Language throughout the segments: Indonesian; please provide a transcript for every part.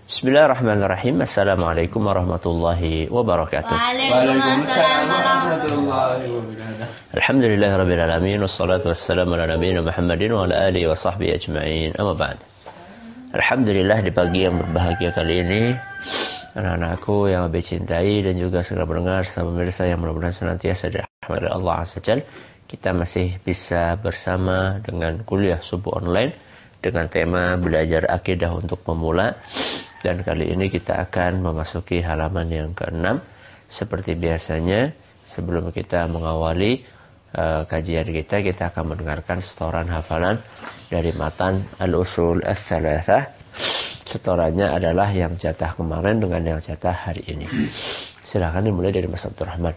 Bismillahirrahmanirrahim. Assalamualaikum warahmatullahi wabarakatuh. Waalaikumsalam warahmatullahi wabarakatuh. Alhamdulillahirabbil alamin wassalatu wassalamu ala nabiyina Muhammadin wa ala alihi wa sahbihi ajma'in. Amma ba'd. Alhamdulillah, di pagi yang berbahagia kali ini, anak-anakku yang lebih cintai dan juga segala pendengar serta pemirsa yang mudah-mudahan senantiasa dirahmati Allah Azza Jalla, kita masih bisa bersama dengan kuliah subuh online dengan tema belajar akidah untuk pemula. Dan kali ini kita akan memasuki halaman yang ke-6. Seperti biasanya, sebelum kita mengawali kajian kita akan mendengarkan setoran hafalan dari matan Al-Usul Ats-Tsalatsah. Setorannya adalah yang jatah kemarin dengan yang jatah hari ini. Silakan dimulai dari Mas Abdurrahman.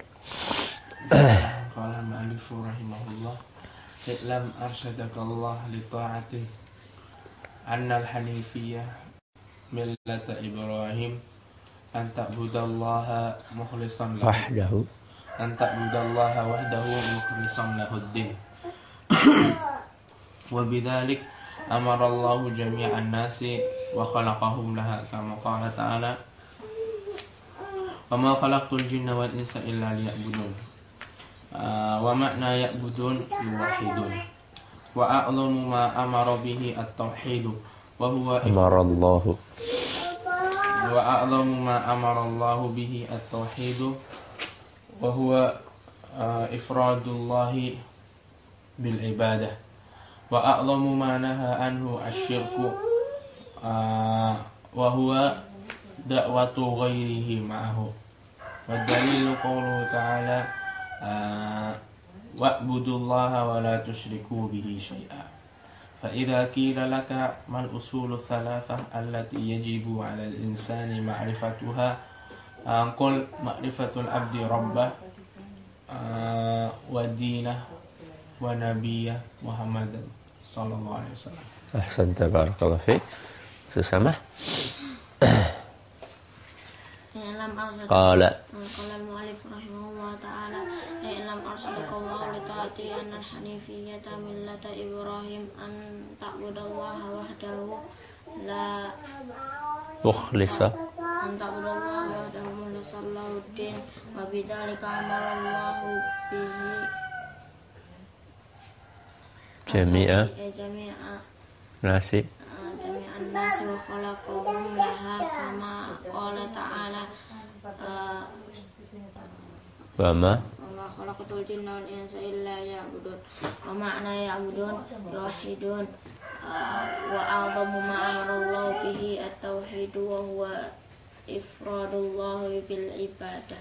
Qala al-mu'allif rahimahullah, "I'lam arsyadakallah li ta'atih anna al-hanifiyyah millata Ibrahim an ta'budallaha mukhlishan lahu mukhlishan lahuddin wa bidzalik amara Allahu jami'an nasi wa khalaqahum laha kama qala ta'ala wa ma khalaqtul jinna wal insa illa liya'budun wa ma'na ya'budun yuwahhidun wa a'lamu ma amara bihi at-tauhid wa huwa Amarallahu wa a'lamu ma amara Allah bihi at-tauhid wa huwa ifradullahi bil ibadah wa a'lamu ma naha anhu asy-syirku wa huwa da'watu ghairihi ma'ahu wa dalilu qawluhu ta'ala wa'budullaha wa la tusyriku bihi syai'a. فإذا قيل لك ما الأصول الثلاثة التي يجب على الإنسان معرفتها قل معرفة العبد ربه ودينه ونبيه محمد صلى الله عليه وسلم. أحسنت بارك الله فيك. سسمح. قال المؤلف رحمه الله تعالى اعلم أرشدك الله لطاعته أن الحنيفية ملة إبراهيم أن تعبد الله وحده لا مخلصا له الدين وبذلك أمر الله به جميع الناس وخلقهم لها كما قال تعالى وما خلقت الجن والإنس إلا ليعبدون ومعنى يعبدون يوحدون وأعظم ما أمر الله به التوحيد وهو إفراد الله بالعبادة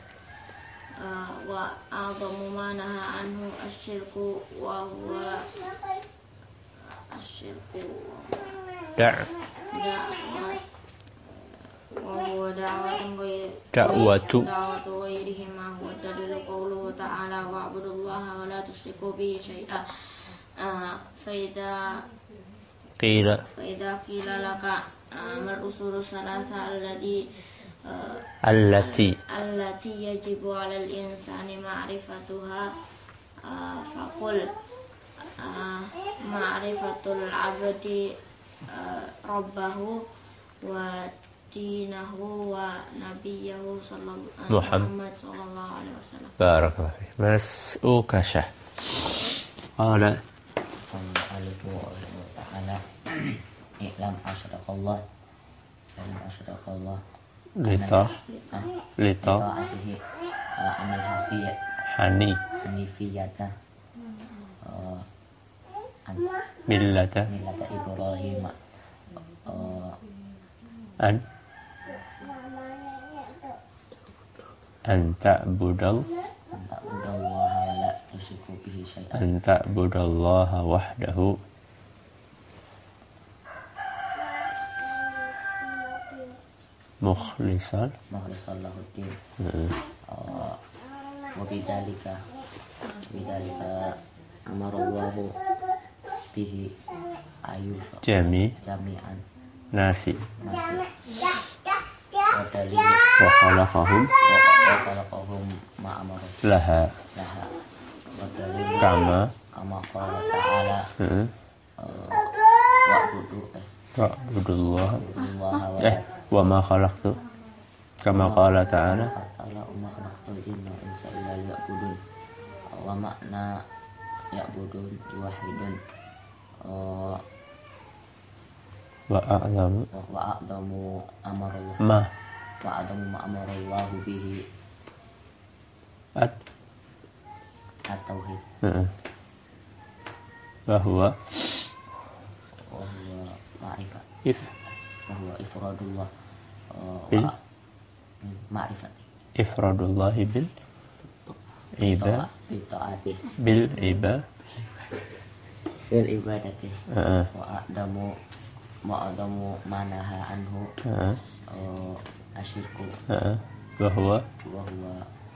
وأعظم ما نهى عنه الشرك وهو وهو دعوة غيرهما والدليل قوله تعالى واعبدوا الله ولا تشركوا به شيئا فإذا قيل لك ما الأصول الثلاثة التي يجب على الإنسان معرفتها فقل معرفة العبد ربه ودينه ونبيه محمد صلى الله عليه وسلم. بارك الله فيك. مسؤوكشة قال المؤلف رحمه الله تعالى اعلم أرشدك الله لطاعته أن الحنيفية ملة إبراهيم أن تعبد الله ولا تشرك به شيئا أن تعبد الله وحده مخلصا له الدين وبذلك أمر الله به جميعا nasi ودليل وخلقهم laha ودليل kama كما قال تعالى wa'budullah Wa ma khalaqtu kama qala ta'ala. Ta'ala umma khalaqtul jinna wal insa illa liya'budun. Wa makna ya'budun wahidun. Wa a'lamu Wa a'damu amarallah. ma Wa a'damu ma amarallahu bihi at-tauhid. Wa huwa Wa huwa ma'rifat. if Wa huwa ifradullah. Bil? Ma'rifat. ifradullahi bil iba Bita'ati. bil iba. Bil ibadati. Wa a'damu manaha anhu asyirku. Wa huwa Wa huwa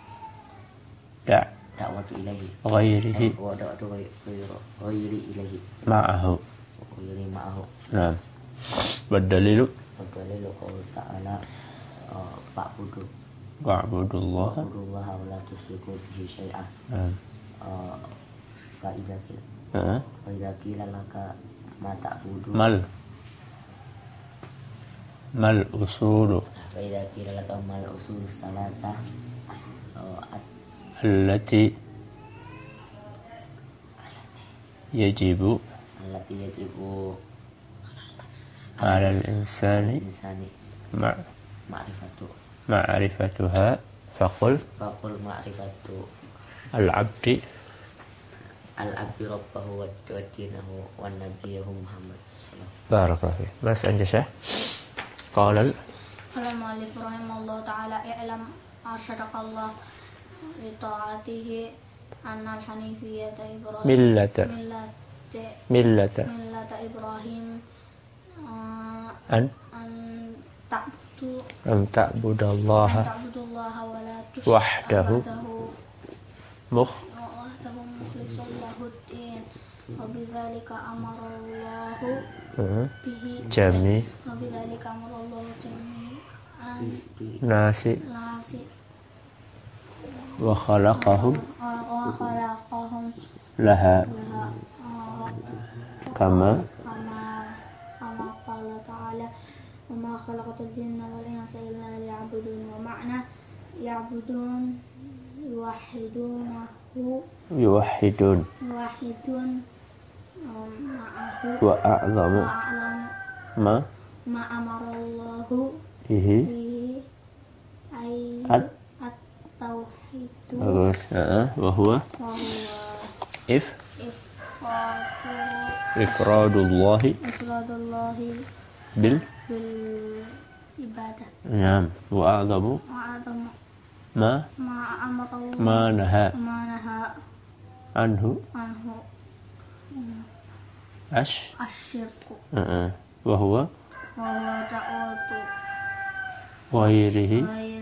da'watu ilaihi. ghairihi Wa da'watu ghairi ilaihi. ma'ahu. Ghairi ma'ahu. Naam. Bad-dalilu Wadalilu qaul ta'ala fa'budu. wa'budullaha. Wa'budullaha wa la tusyriku bihi syai'an. Fa'idha qila laka ma ta'budu. Mal usulu Fa'idha qila laka mal usul salasah allati yajibu allati yajibu 'ala al-insani insani ma'rifatu. ma'rifatuha. Faqul Faqul ma'rifatu al-'abdi al-abdi rabbahu wa dinahu wa nabiyahu Muhammad sallallahu alaihi wasallam. barakallahu fiik. Mas Anjasah qala Qala al-mu'allif rahimahullah ta'ala i'lam arsyadakallah li ta'atihi annal hanifiyyata Ibrahim millata millata Ibrahim an ta'budallaha wa la wahdahu mukhlishan lahud-din wa bidzalika amarallahu bihi jami'an wa bidzalika amarallahu jami'an nasi wa khalaqahum laha kama qala ta'ala wa ma khalaqatul jinna wal insa illa liya'budun. Wa ma'na ya'budun yuwahhidun ma'ahu wa a'lamu ma ma amarallahu bihi ay at at-tauhidu bagus. Wa huwa ifradullahi bil ibadah. Naam. Wa a'lamu ma amarallahu ma naha anhu asyirku wa huwa da'watu ghairihi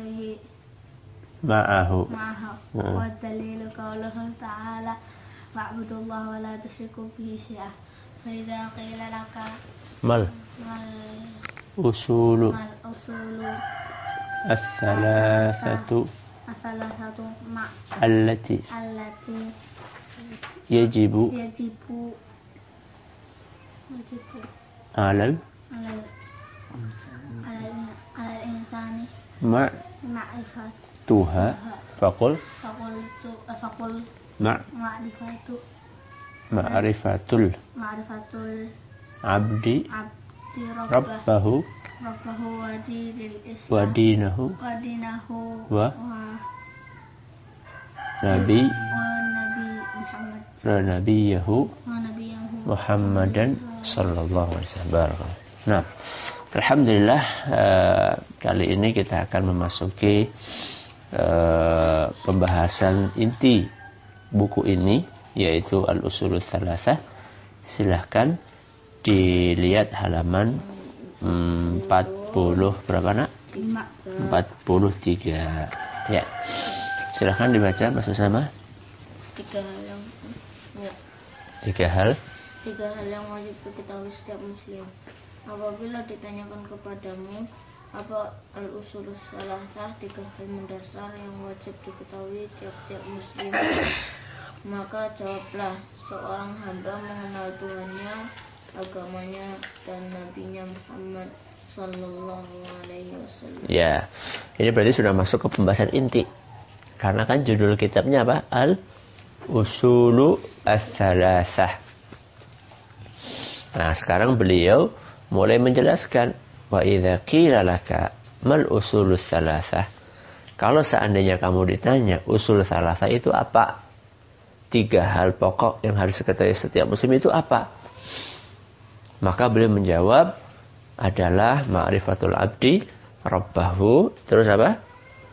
ma'ahu. wa dalilu qauluhu ta'ala wa'budullaha wa la tusyriku bihi syai'an. Fa idza qila laka mal usulu الثلاثة التي يجب على الإنسان معرفتها. فقل معرفة العبد ربه ودينه ونبيه محمدا صلى الله عليه وسلم. Nah, alhamdulillah kali ini kita akan memasuki pembahasan inti buku ini, yaitu Al-Usulul Tsalatsah. Silahkan dilihat halaman 40 berapa nak? 43. Ya. Silahkan dibaca Mas Usama. Tiga hal yang wajib diketahui setiap muslim. Apabila ditanyakan kepadamu apa al-usulus salasah, 3 hal mendasar yang wajib diketahui tiap-tiap muslim, maka jawablah, seorang hamba mengenal Tuhannya, agamanya, dan nabinya Muhammad sallallahu alaihi wasallam. Ya, ini berarti sudah masuk ke pembahasan inti. Karena kan judul kitabnya apa? Al-Usulu As-Salasah. Nah, sekarang beliau mulai menjelaskan wa idza qila laka mal usulus salasah. Kalau seandainya kamu ditanya usul salasah itu apa? 3 hal pokok yang harus diketahui setiap muslim itu apa? Maka beliau menjawab adalah ma'rifatul abdi rabbahu, terus apa?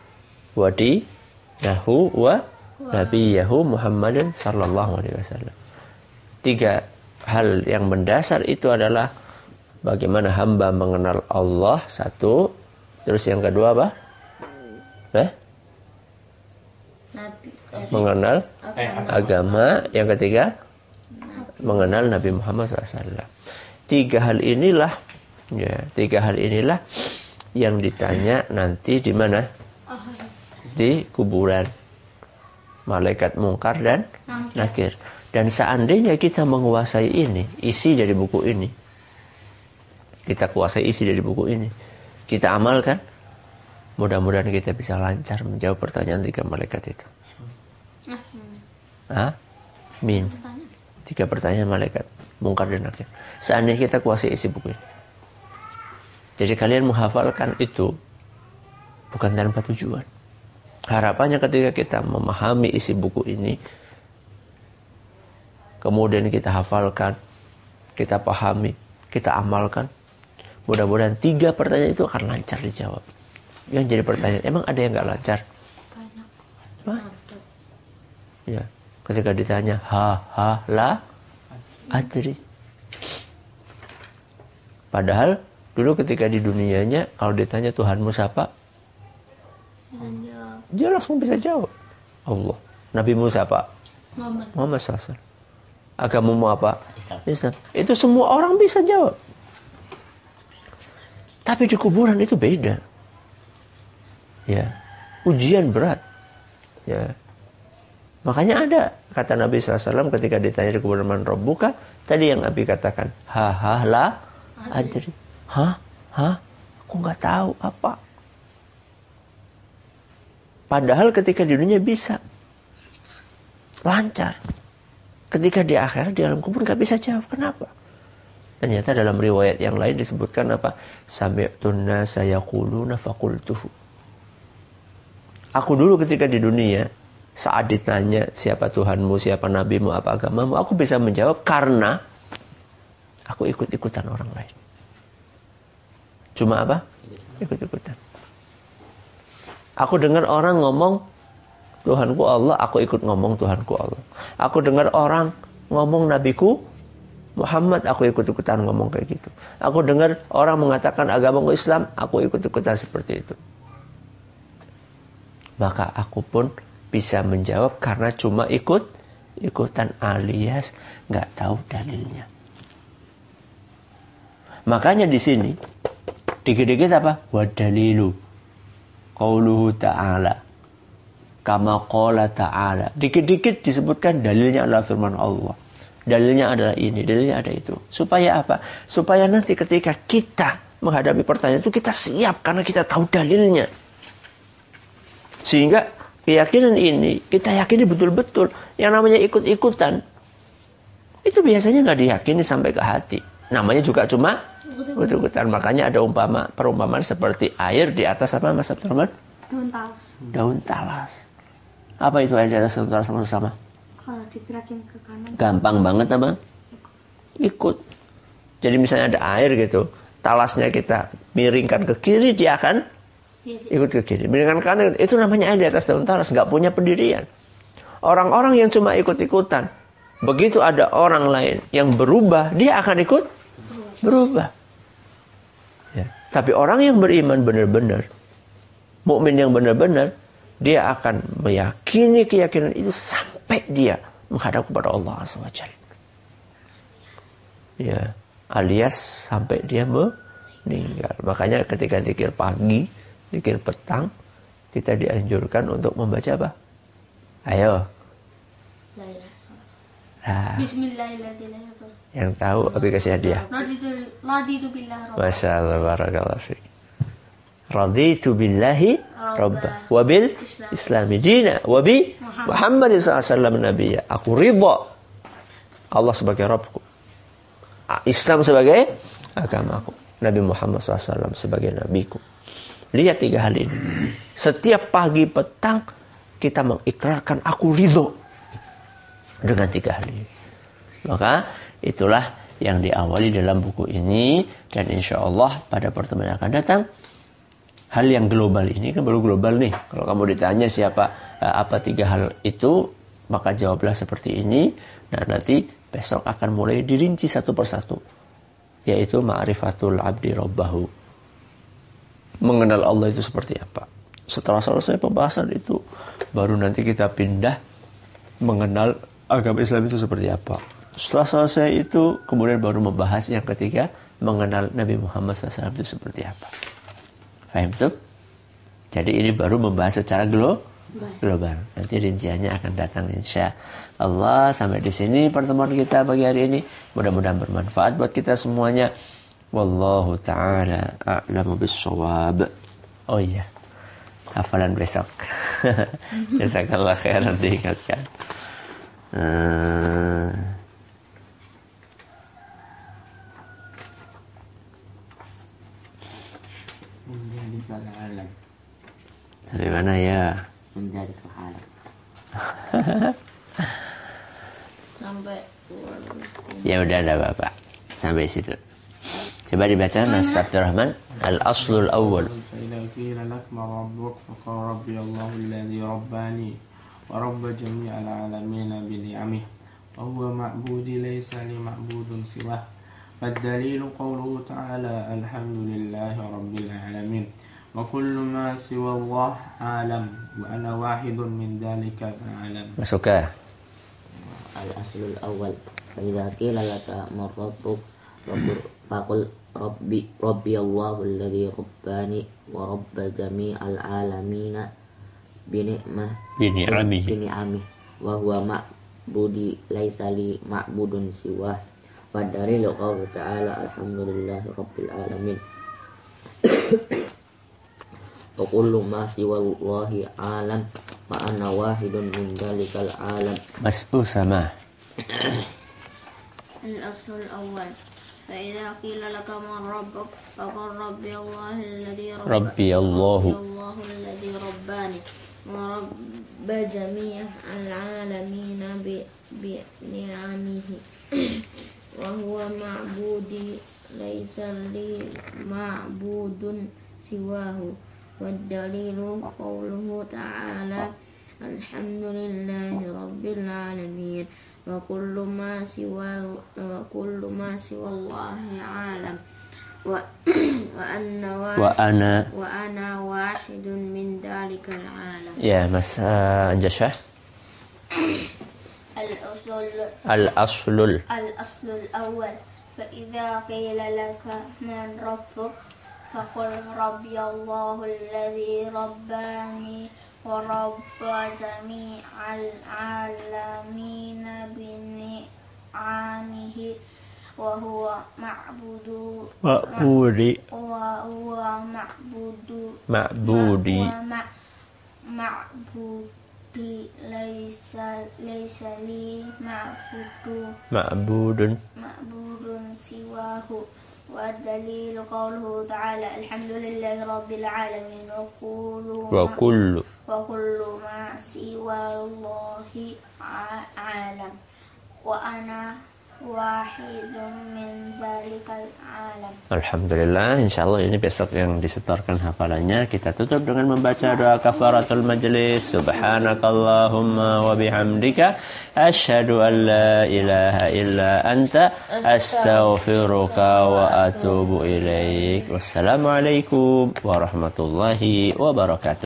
Wadinahu wa nabiyahu Muhammadin sallallahu alaihi wasallam. 3 hal yang mendasar itu adalah bagaimana hamba mengenal Allah, 1. Terus yang kedua apa? Mengenal agama. Yang ketiga mengenal Nabi Muhammad SAW. 3 hal inilah, ya, 3 hal inilah yang ditanya nanti di mana? Di kuburan. Malaikat Mungkar dan Nakir. Dan seandainya kita menguasai ini, isi dari buku ini, kita kuasai isi dari buku ini, kita amalkan, mudah-mudahan kita bisa lancar menjawab pertanyaan 3 malaikat itu. Amin. 3 pertanyaan malaikat Mungkar dan Nakir. Seandainya kita kuasai isi buku ini. Jadi kalian menghafalkan itu bukan tanpa tujuan. Harapannya ketika kita memahami isi buku ini, kemudian kita hafalkan, kita pahami, kita amalkan, mudah-mudahan 3 pertanyaan itu akan lancar dijawab. Yang jadi pertanyaan, emang ada yang nggak lancar? Banyak. Ya, ketika ditanya la adri. Padahal dulu ketika di dunianya kalau ditanya Tuhanmu siapa? Dia langsung bisa jawab. Allah. Nabimu siapa? Muhammad SAW. Agamamu apa? Islam. Itu semua orang bisa jawab. Tapi di kuburan itu beda. Ya, ujian berat. Ya. Makanya ada kata Nabi SAW ketika ditanya di kuburan man rabbuka, tadi yang Nabi katakan, la adri. Aku nggak tahu apa. Padahal ketika di dunia bisa lancar. Ketika di akhirat di alam kubur nggak bisa jawab. Kenapa? Ternyata dalam riwayat yang lain disebutkan apa? Sami'tun nasa yaquluna faqultuhu. Aku dulu ketika di dunia, saat ditanya siapa Tuhanmu, siapa nabimu, apa agamamu, aku bisa menjawab karena aku ikut-ikutan orang lain. Cuma apa? Ikut-ikutan. Aku dengar orang ngomong Tuhanku Allah, aku ikut ngomong Tuhanku Allah. Aku dengar orang ngomong nabiku Muhammad, aku ikut-ikutan ngomong kayak gitu. Aku dengar orang mengatakan agamaku Islam, aku ikut-ikutan seperti itu. Maka aku pun bisa menjawab karena cuma ikutan alias nggak tahu dalilnya. Makanya di sini dikit-dikit apa? Wadalilu qauluhu ta'ala kama qala ta'ala. Dikit-dikit disebutkan dalilnya adalah firman Allah. Dalilnya adalah ini, dalilnya ada itu. Supaya apa? Supaya nanti ketika kita menghadapi pertanyaan itu kita siap karena kita tahu dalilnya. Sehingga keyakinan ini kita yakini betul-betul. Yang namanya ikut-ikutan itu biasanya nggak diyakini sampai ke hati. Namanya juga cuma ikut-ikutan. Makanya ada perumpamaan seperti air di atas apa Mas Abdul Rahman? Daun talas. Apa itu air di atas daun talas sama-sama? Kalau digerakin ke kanan. Gampang banget apa? Ikut. Jadi misalnya ada air gitu, talasnya kita miringkan ke kiri, dia akan ikut ke kiri. Miringkan ke kanan, itu namanya air di atas daun talas, nggak punya pendirian. Orang-orang yang cuma ikut-ikutan, begitu ada orang lain yang berubah, dia akan ikut berubah. Ya. Tapi orang yang beriman benar-benar, mukmin yang benar-benar, dia akan meyakini keyakinan itu sampai dia menghadap kepada Allah SWT. Ya, alias sampai dia meninggal. Makanya ketika zikir pagi, zikir petang, kita dianjurkan untuk membaca apa? Ayo. Nah, Bismillahirrahmanirrahim. yang tahu Abi kasih hadiah. Raditu billah rabba. Masya Allah, barakallahu fiik. Raditu billahi rabba wa bil islami dina wa bi Muhammadin sallallahu alaihi wasallam nabiyya. Aku ridha Allah sebagai Rabbku, Islam sebagai agamaku, Nabi Muhammad SAW sebagai nabiku. Lihat 3 hal ini. Setiap pagi petang kita mengikrarkan aku ridho dengan 3 hal ini. Maka itulah yang diawali dalam buku ini, dan insya Allah pada pertemuan yang akan datang, hal yang global ini kan baru global nih. Kalau kamu ditanya apa 3 hal itu, maka jawablah seperti ini. Nah, nanti besok akan mulai dirinci satu persatu, yaitu ma'rifatul abdi rabbahu, mengenal Allah itu seperti apa. Setelah selesai pembahasan itu, baru nanti kita pindah mengenal agama Islam itu seperti apa. Setelah selesai itu, kemudian baru membahas yang ketiga, mengenal Nabi Muhammad SAW itu seperti apa. Faham tuh? Jadi ini baru membahas secara global. Nanti rinciannya akan datang insya Allah. Sampai di sini pertemuan kita pagi hari ini. Mudah-mudahan bermanfaat buat kita semuanya. Wallahu ta'ala a'lamu bis-shawab. Oh iya, hafalan besok. Jazakallah khairan diingatkan. Sampai mana ya? Menjadi kehalang. Sampai Ya udah ada Bapak. Sampai situ. Coba dibaca Mas Abdurrahman. Al-aslul awwal. فإذا قيل لك ما ربك فقل ربي الله الذي رباني ورب جميع العالمين بنعمه وهو معبودي ليس لي معبود سواه فالدليل قوله تعالى الحمد لله رب العالمين وكل ما سوى الله عالم وأنا واحد من ذلك العالم. Masukah? Al-aslul awal. Fa'idha qila laka man rabbuk faqul rabbi Allahu alladhi rabbani wa rabba jami'al alamina bini'amihi wa huwa ma'budi laisa li ma'budun siwah. Wa dalilu qawlu ta'ala alhamdulillahi rabbil alamin. Wa kullu ma siwa Allahi alam wa ana wahidun min dalikal alam. Mas Usama. الأصل الأول فإذا قيل لك من ربك فقل ربي الله الذي الذي رباني ورب جميع العالمين بنعمه وهو معبودي ليس لي معبود سواه والدليل قوله تعالى الحمد لله رب العالمين وكل ما سوى الله عالم وأنا واحد من ذلك العالم. Ya Mas Anjashah. الأصل الأول فإذا قيل لك من ربك فقل ربي الله الذي رباني ورب جميع العالمين بنعمه وهو معبودي ليس لي معبود سواه والدليل قوله تعالى الحمد لله رب العالمين وكل ما سوى الله عالم وأنا واحد من ذلك العالم. Alhamdulillah, insyaallah ini besok yang disetorkan hafalannya. Kita tutup dengan membaca doa kafaratul majlis. Subhanakallahumma wa bihamdika asyhadu an la ilaha illa anta astaghfiruka wa atubu ilaik. Wassalamualaikum warahmatullahi wabarakatuh.